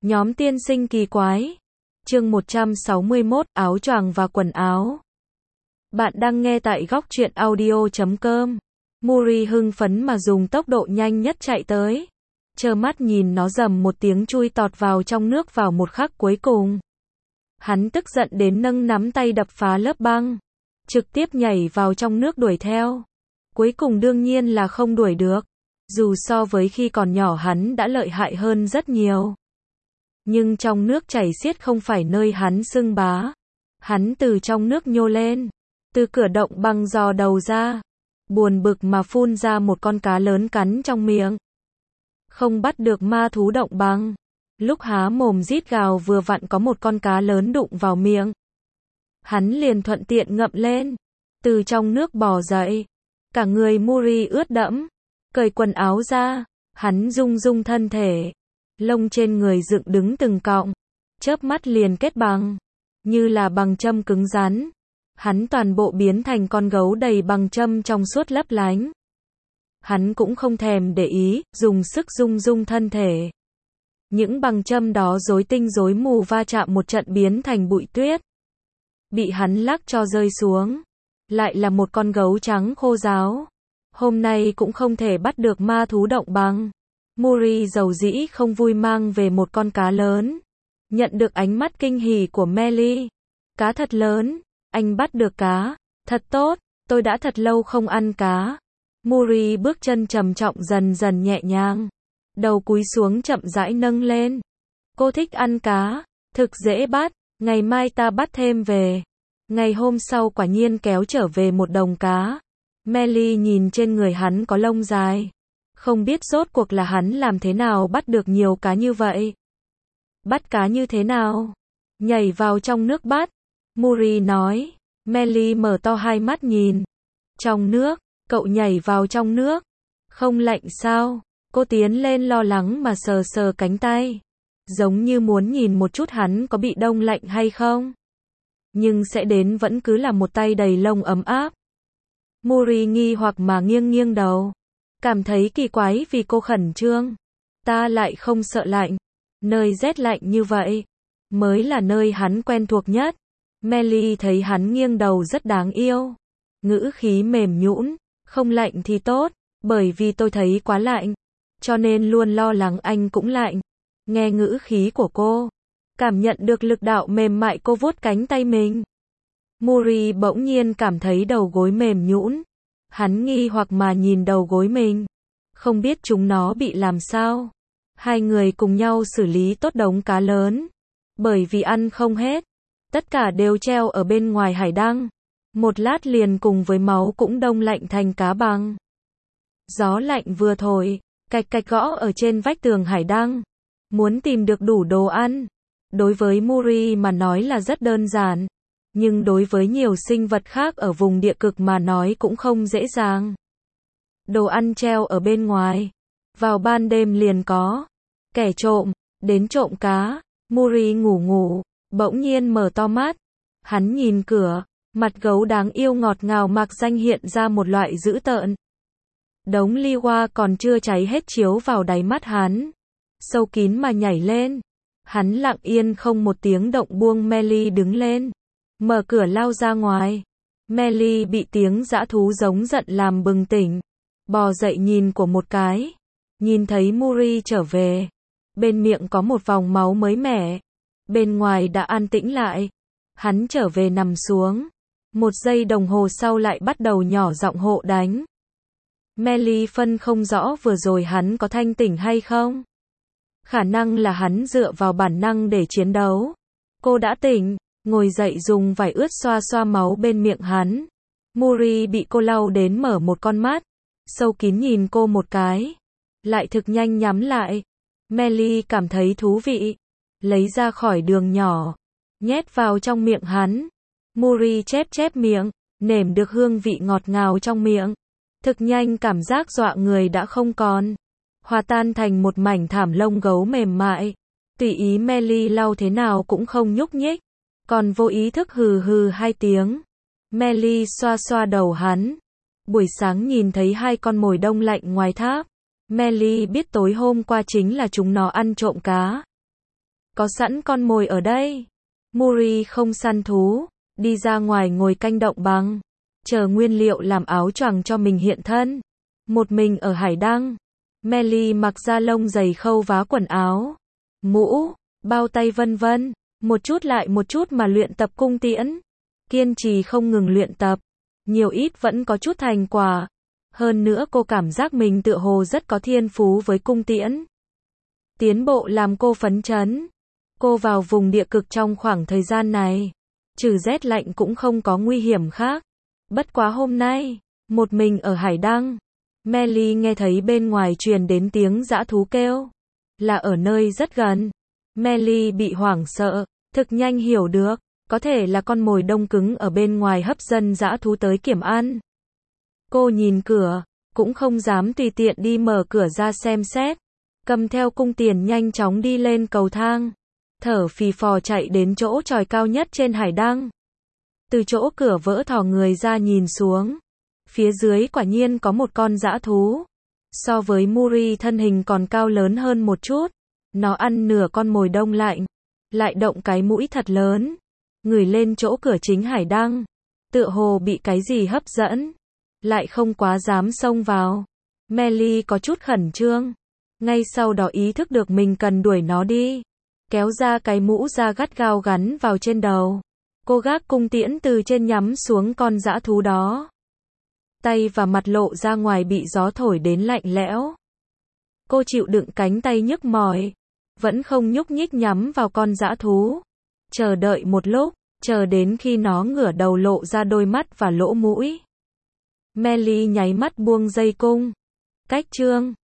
Nhóm tiên sinh kỳ quái. Chương 161, áo choàng và quần áo. Bạn đang nghe tại góc truyện audio.com. Muri hưng phấn mà dùng tốc độ nhanh nhất chạy tới. Trơ mắt nhìn nó rầm một tiếng chui tọt vào trong nước vào một khắc cuối cùng. Hắn tức giận đến nâng nắm tay đập phá lớp băng. Trực tiếp nhảy vào trong nước đuổi theo. Cuối cùng đương nhiên là không đuổi được. Dù so với khi còn nhỏ hắn đã lợi hại hơn rất nhiều. Nhưng trong nước chảy xiết không phải nơi hắn xưng bá. Hắn từ trong nước nhô lên. Từ cửa động băng dò đầu ra. Buồn bực mà phun ra một con cá lớn cắn trong miệng. Không bắt được ma thú động băng. Lúc há mồm rít gào vừa vặn có một con cá lớn đụng vào miệng. Hắn liền thuận tiện ngậm lên. Từ trong nước bò dậy. Cả người Muri ướt đẫm. Cởi quần áo ra. Hắn rung rung thân thể. Lông trên người dựng đứng từng cọng. Chớp mắt liền kết bằng. Như là bằng châm cứng rắn. Hắn toàn bộ biến thành con gấu đầy bằng châm trong suốt lấp lánh. Hắn cũng không thèm để ý, dùng sức rung rung thân thể. Những bằng châm đó rối tinh rối mù va chạm một trận biến thành bụi tuyết. Bị hắn lắc cho rơi xuống. Lại là một con gấu trắng khô ráo. Hôm nay cũng không thể bắt được ma thú động băng. Muri dầu dĩ không vui mang về một con cá lớn. Nhận được ánh mắt kinh hỉ của Melly. Cá thật lớn, anh bắt được cá. Thật tốt, tôi đã thật lâu không ăn cá. Muri bước chân trầm trọng dần dần nhẹ nhàng. Đầu cúi xuống chậm rãi nâng lên. Cô thích ăn cá, thực dễ bắt, ngày mai ta bắt thêm về. Ngày hôm sau quả nhiên kéo trở về một đồng cá. Melly nhìn trên người hắn có lông dài. Không biết rốt cuộc là hắn làm thế nào bắt được nhiều cá như vậy. Bắt cá như thế nào? Nhảy vào trong nước bắt. Muri nói. Melly mở to hai mắt nhìn. Trong nước, cậu nhảy vào trong nước. Không lạnh sao? Cô tiến lên lo lắng mà sờ sờ cánh tay. Giống như muốn nhìn một chút hắn có bị đông lạnh hay không. Nhưng sẽ đến vẫn cứ là một tay đầy lông ấm áp. Muri nghi hoặc mà nghiêng nghiêng đầu. Cảm thấy kỳ quái vì cô khẩn trương. Ta lại không sợ lạnh. Nơi rét lạnh như vậy mới là nơi hắn quen thuộc nhất. Melly thấy hắn nghiêng đầu rất đáng yêu. Ngữ khí mềm nhũn. Không lạnh thì tốt, bởi vì tôi thấy quá lạnh. Cho nên luôn lo lắng anh cũng lạnh. Nghe ngữ khí của cô. Cảm nhận được lực đạo mềm mại cô vuốt cánh tay mình. Muri bỗng nhiên cảm thấy đầu gối mềm nhũn. Hắn nghi hoặc mà nhìn đầu gối mình. Không biết chúng nó bị làm sao. Hai người cùng nhau xử lý tốt đống cá lớn. Bởi vì ăn không hết. Tất cả đều treo ở bên ngoài hải đăng. Một lát liền cùng với máu cũng đông lạnh thành cá băng. Gió lạnh vừa thổi. Cạch cạch gõ ở trên vách tường hải đăng. Muốn tìm được đủ đồ ăn. Đối với Muri mà nói là rất đơn giản. Nhưng đối với nhiều sinh vật khác ở vùng địa cực mà nói cũng không dễ dàng. Đồ ăn treo ở bên ngoài. Vào ban đêm liền có kẻ trộm đến trộm cá. Muri ngủ, bỗng nhiên mở to mắt. Hắn nhìn cửa, mặt gấu đáng yêu ngọt ngào mạc danh hiện ra một loại dữ tợn. Đống ly hoa còn chưa cháy hết chiếu vào đáy mắt hắn. Sâu kín mà nhảy lên. Hắn lặng yên không một tiếng động buông Melly đứng lên. Mở cửa lao ra ngoài. Melly bị tiếng dã thú giống giận làm bừng tỉnh. Bò dậy nhìn của một cái. Nhìn thấy Muri trở về. Bên miệng có một vòng máu mới mẻ. Bên ngoài đã an tĩnh lại. Hắn trở về nằm xuống. Một giây đồng hồ sau lại bắt đầu nhỏ giọng hộ đánh. Melly phân không rõ vừa rồi hắn có thanh tỉnh hay không. Khả năng là hắn dựa vào bản năng để chiến đấu. Cô đã tỉnh, ngồi dậy dùng vải ướt xoa xoa máu bên miệng hắn. Muri bị cô lau đến mở một con mắt. Sâu kín nhìn cô một cái. Lại thực nhanh nhắm lại. Melly cảm thấy thú vị. Lấy ra khỏi đường nhỏ. Nhét vào trong miệng hắn. Muri chép chép miệng. Nếm được hương vị ngọt ngào trong miệng. Thực nhanh cảm giác dọa người đã không còn. Hòa tan thành một mảnh thảm lông gấu mềm mại. Tùy ý Melly lau thế nào cũng không nhúc nhích. Còn vô ý thức hừ hừ hai tiếng. Melly xoa xoa đầu hắn. Buổi sáng nhìn thấy hai con mồi đông lạnh ngoài tháp. Melly biết tối hôm qua chính là chúng nó ăn trộm cá. có sẵn con mồi ở đây. Muri không săn thú, đi ra ngoài ngồi canh động bằng, chờ nguyên liệu làm áo choàng cho mình hiện thân. Một mình ở hải đăng, Melly mặc da lông dày khâu vá quần áo, mũ, bao tay vân vân, một chút lại một chút mà luyện tập cung tiễn. Kiên trì không ngừng luyện tập, nhiều ít vẫn có chút thành quả. Hơn nữa cô cảm giác mình tựa hồ rất có thiên phú với cung tiễn. Tiến bộ làm cô phấn chấn. Cô vào vùng địa cực trong khoảng thời gian này, trừ rét lạnh cũng không có nguy hiểm khác. Bất quá hôm nay, một mình ở hải đăng, Melly nghe thấy bên ngoài truyền đến tiếng dã thú kêu, là ở nơi rất gần. Melly bị hoảng sợ, thực nhanh hiểu được, có thể là con mồi đông cứng ở bên ngoài hấp dẫn dã thú tới kiểm ăn. Cô nhìn cửa, cũng không dám tùy tiện đi mở cửa ra xem xét, cầm theo cung tiền nhanh chóng đi lên cầu thang, thở phì phò chạy đến chỗ chòi cao nhất trên hải đăng. Từ chỗ cửa vỡ thò người ra nhìn xuống, phía dưới quả nhiên có một con dã thú. So với Muri thân hình còn cao lớn hơn một chút, nó ăn nửa con mồi đông lạnh, lại động cái mũi thật lớn, ngửi lên chỗ cửa chính hải đăng, tựa hồ bị cái gì hấp dẫn, lại không quá dám xông vào. Melly có chút khẩn trương, ngay sau đó ý thức được mình cần đuổi nó đi, kéo ra cái mũ da gắt gao gắn vào trên đầu. Cô gác cung tiễn từ trên nhắm xuống con dã thú đó. Tay và mặt lộ ra ngoài bị gió thổi đến lạnh lẽo. Cô chịu đựng cánh tay nhức mỏi, vẫn không nhúc nhích nhắm vào con dã thú. Chờ đợi một lúc, chờ đến khi nó ngửa đầu lộ ra đôi mắt và lỗ mũi. Melly nháy mắt buông dây cung. Cách chương